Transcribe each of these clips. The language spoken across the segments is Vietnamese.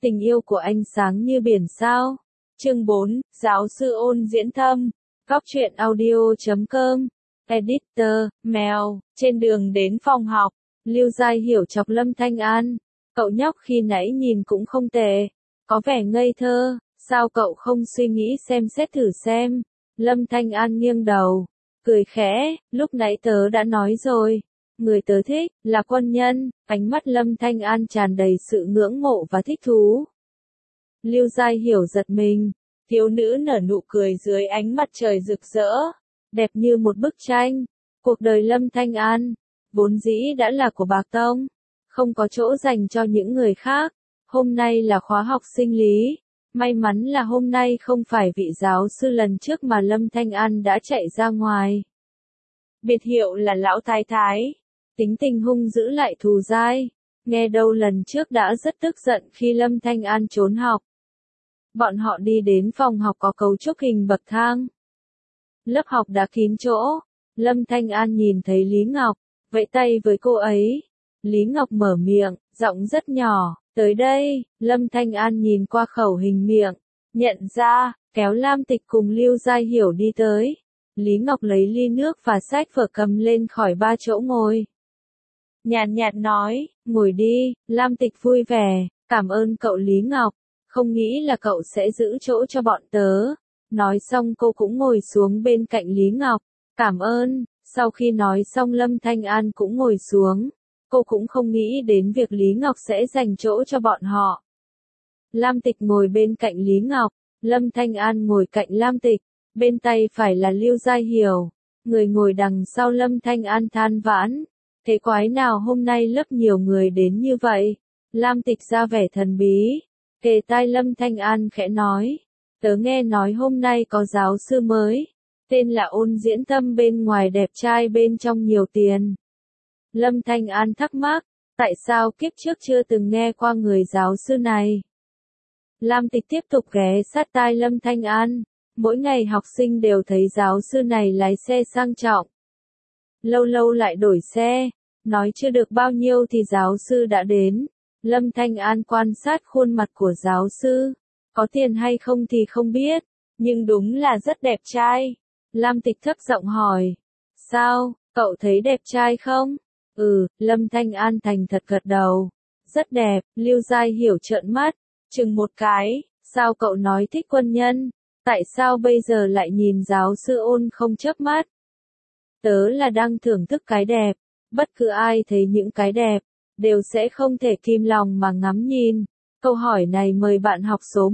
Tình yêu của anh sáng như biển sao. Chương 4, Giáo sư Ôn Diễn Thâm. Góc truyện audio.com. Editor, Mèo. Trên đường đến phòng học, Lưu Giai Hiểu chọc Lâm Thanh An. Cậu nhóc khi nãy nhìn cũng không tệ. Có vẻ ngây thơ, sao cậu không suy nghĩ xem xét thử xem. Lâm Thanh An nghiêng đầu, cười khẽ, lúc nãy tớ đã nói rồi. Người tớ thích, là quân nhân. Ánh mắt Lâm Thanh An tràn đầy sự ngưỡng mộ và thích thú. Lưu Giai Hiểu giật mình. Thiếu nữ nở nụ cười dưới ánh mặt trời rực rỡ. Đẹp như một bức tranh. Cuộc đời Lâm Thanh An, vốn dĩ đã là của Bạc Tông. Không có chỗ dành cho những người khác. Hôm nay là khóa học sinh lý. May mắn là hôm nay không phải vị giáo sư lần trước mà Lâm Thanh An đã chạy ra ngoài. Biệt hiệu là Lão Thái Thái. Tính tình hung dữ lại thù dai. Nghe đâu lần trước đã rất tức giận khi Lâm Thanh An trốn học. Bọn họ đi đến phòng học có cấu trúc hình bậc thang. Lớp học đã kín chỗ. Lâm Thanh An nhìn thấy Lý Ngọc, vẫy tay với cô ấy. Lý Ngọc mở miệng, giọng rất nhỏ, tới đây. Lâm Thanh An nhìn qua khẩu hình miệng, nhận ra, kéo Lam Tịch cùng Lưu Giai Hiểu đi tới. Lý Ngọc lấy ly nước và sách vở cầm lên khỏi ba chỗ ngồi. Nhàn nhạt nói, ngồi đi. Lam Tịch vui vẻ, cảm ơn cậu Lý Ngọc, không nghĩ là cậu sẽ giữ chỗ cho bọn tớ. Nói xong cô cũng ngồi xuống bên cạnh Lý Ngọc, cảm ơn. Sau khi nói xong Lâm Thanh An cũng ngồi xuống. Cô cũng không nghĩ đến việc Lý Ngọc sẽ dành chỗ cho bọn họ. Lam Tịch ngồi bên cạnh Lý Ngọc, Lâm Thanh An ngồi cạnh Lam Tịch, bên tay phải là Lưu Giai Hiểu. Người ngồi đằng sau Lâm Thanh An than vãn, thế quái nào hôm nay lớp nhiều người đến như vậy. Lam Tịch ra vẻ thần bí, kề tai Lâm Thanh An khẽ nói, tớ nghe nói hôm nay có giáo sư mới, tên là Ôn Diễn Thâm, bên ngoài đẹp trai bên trong nhiều tiền. Lâm Thanh An thắc mắc, tại sao kiếp trước chưa từng nghe qua người giáo sư này? Lam Tịch tiếp tục ghé sát tai Lâm Thanh An, mỗi ngày học sinh đều thấy giáo sư này lái xe sang trọng. Lâu lâu lại đổi xe, nói chưa được bao nhiêu thì giáo sư đã đến. Lâm Thanh An quan sát khuôn mặt của giáo sư, có tiền hay không thì không biết, nhưng đúng là rất đẹp trai. Lam Tịch thấp giọng hỏi, sao, cậu thấy đẹp trai không? Lâm Thanh An thành thật gật đầu. Rất đẹp. Lưu Giai Hiểu trợn mắt, chừng một cái, sao cậu nói thích quân nhân? Tại sao bây giờ lại nhìn giáo sư Ôn không chớp mắt? Tớ là đang thưởng thức cái đẹp. Bất cứ ai thấy những cái đẹp, đều sẽ không thể kìm lòng mà ngắm nhìn. Câu hỏi này mời bạn học số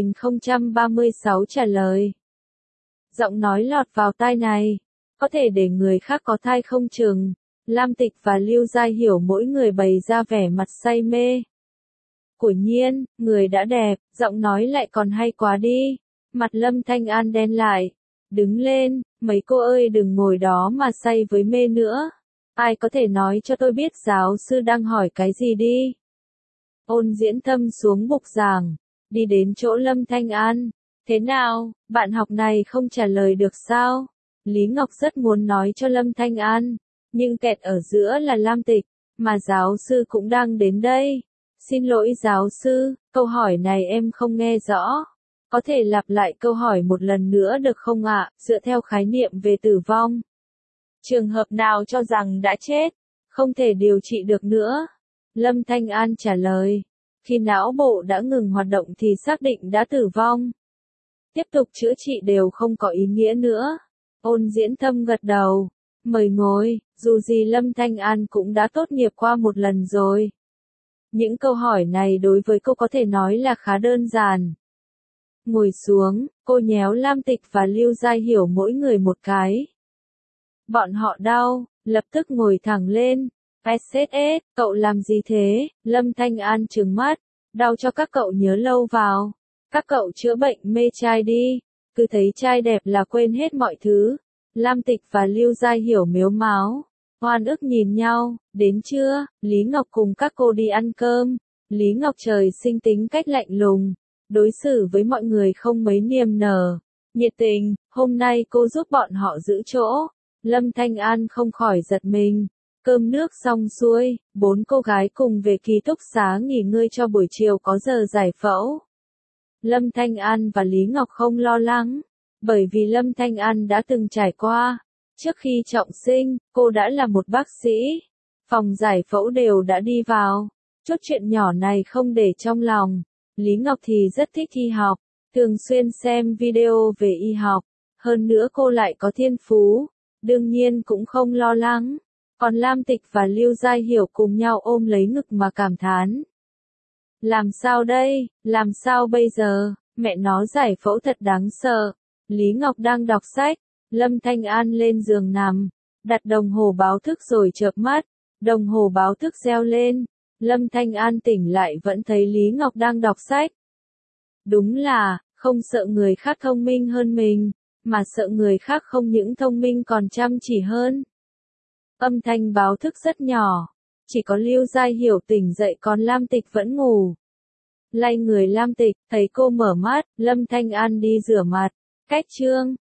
1036 trả lời. Giọng nói lọt vào tai này, có thể để người khác có thai không chừng. Lam Tịch và Lưu Giai Hiểu mỗi người bày ra vẻ mặt say mê. Quả nhiên, người đã đẹp, giọng nói lại còn hay quá đi. Mặt Lâm Thanh An đen lại. Đứng lên, mấy cô ơi đừng ngồi đó mà say với mê nữa. Ai có thể nói cho tôi biết giáo sư đang hỏi cái gì đi. Ôn Diễn Thâm xuống bục giảng, đi đến chỗ Lâm Thanh An. Thế nào, bạn học này không trả lời được sao? Lý Ngọc rất muốn nói cho Lâm Thanh An, nhưng kẹt ở giữa là Lam Tịch, mà giáo sư cũng đang đến đây. Xin lỗi giáo sư, câu hỏi này em không nghe rõ. Có thể lặp lại câu hỏi một lần nữa được không ạ? Dựa theo khái niệm về tử vong, trường hợp nào cho rằng đã chết, không thể điều trị được nữa? Lâm Thanh An trả lời, khi não bộ đã ngừng hoạt động thì xác định đã tử vong. Tiếp tục chữa trị đều không có ý nghĩa nữa. Ôn Diễn Thâm gật đầu, mời ngồi, dù gì Lâm Thanh An cũng đã tốt nghiệp qua một lần rồi. Những câu hỏi này đối với cô có thể nói là khá đơn giản. Ngồi xuống, cô nhéo Lam Tịch và Lưu Giai Hiểu mỗi người một cái. Bọn họ đau, lập tức ngồi thẳng lên. SSS, cậu làm gì thế? Lâm Thanh An trừng mắt, đau cho các cậu nhớ lâu vào. Các cậu chữa bệnh mê trai đi, cứ thấy trai đẹp là quên hết mọi thứ. Lam Tịch và Lưu Giai Hiểu mếu máo, oan ức nhìn nhau. Đến trưa, Lý Ngọc cùng các cô đi ăn cơm. Lý Ngọc trời sinh tính cách lạnh lùng, đối xử với mọi người không mấy niềm nở, nhiệt tình. Hôm nay cô giúp bọn họ giữ chỗ. Lâm Thanh An không khỏi giật mình. Cơm nước xong xuôi, 4 cô gái cùng về ký túc xá nghỉ ngơi cho buổi chiều có giờ giải phẫu. Lâm Thanh An và Lý Ngọc không lo lắng, bởi vì Lâm Thanh An đã từng trải qua. Trước khi trọng sinh, cô đã là một bác sĩ. Phòng giải phẫu đều đã đi vào. Chút chuyện nhỏ này không để trong lòng. Lý Ngọc thì rất thích y học, thường xuyên xem video về y học. Hơn nữa cô lại có thiên phú, đương nhiên cũng không lo lắng. Còn Lam Tịch và Lưu Giai Hiểu cùng nhau ôm lấy ngực mà cảm thán. Làm sao đây, làm sao bây giờ, mẹ nó giải phẫu thật đáng sợ. Lý Ngọc đang đọc sách, Lâm Thanh An lên giường nằm, đặt đồng hồ báo thức rồi chợp mắt, đồng hồ báo thức reo lên. Lâm Thanh An tỉnh lại vẫn thấy Lý Ngọc đang đọc sách. Đúng là, không sợ người khác thông minh hơn mình, mà sợ người khác không những thông minh còn chăm chỉ hơn. Âm thanh báo thức rất nhỏ, chỉ có Lưu Giai Hiểu tỉnh dậy còn Lam Tịch vẫn ngủ. Lay người Lam Tịch, thấy cô mở mắt, Lâm Thanh An đi rửa mặt, cách chương.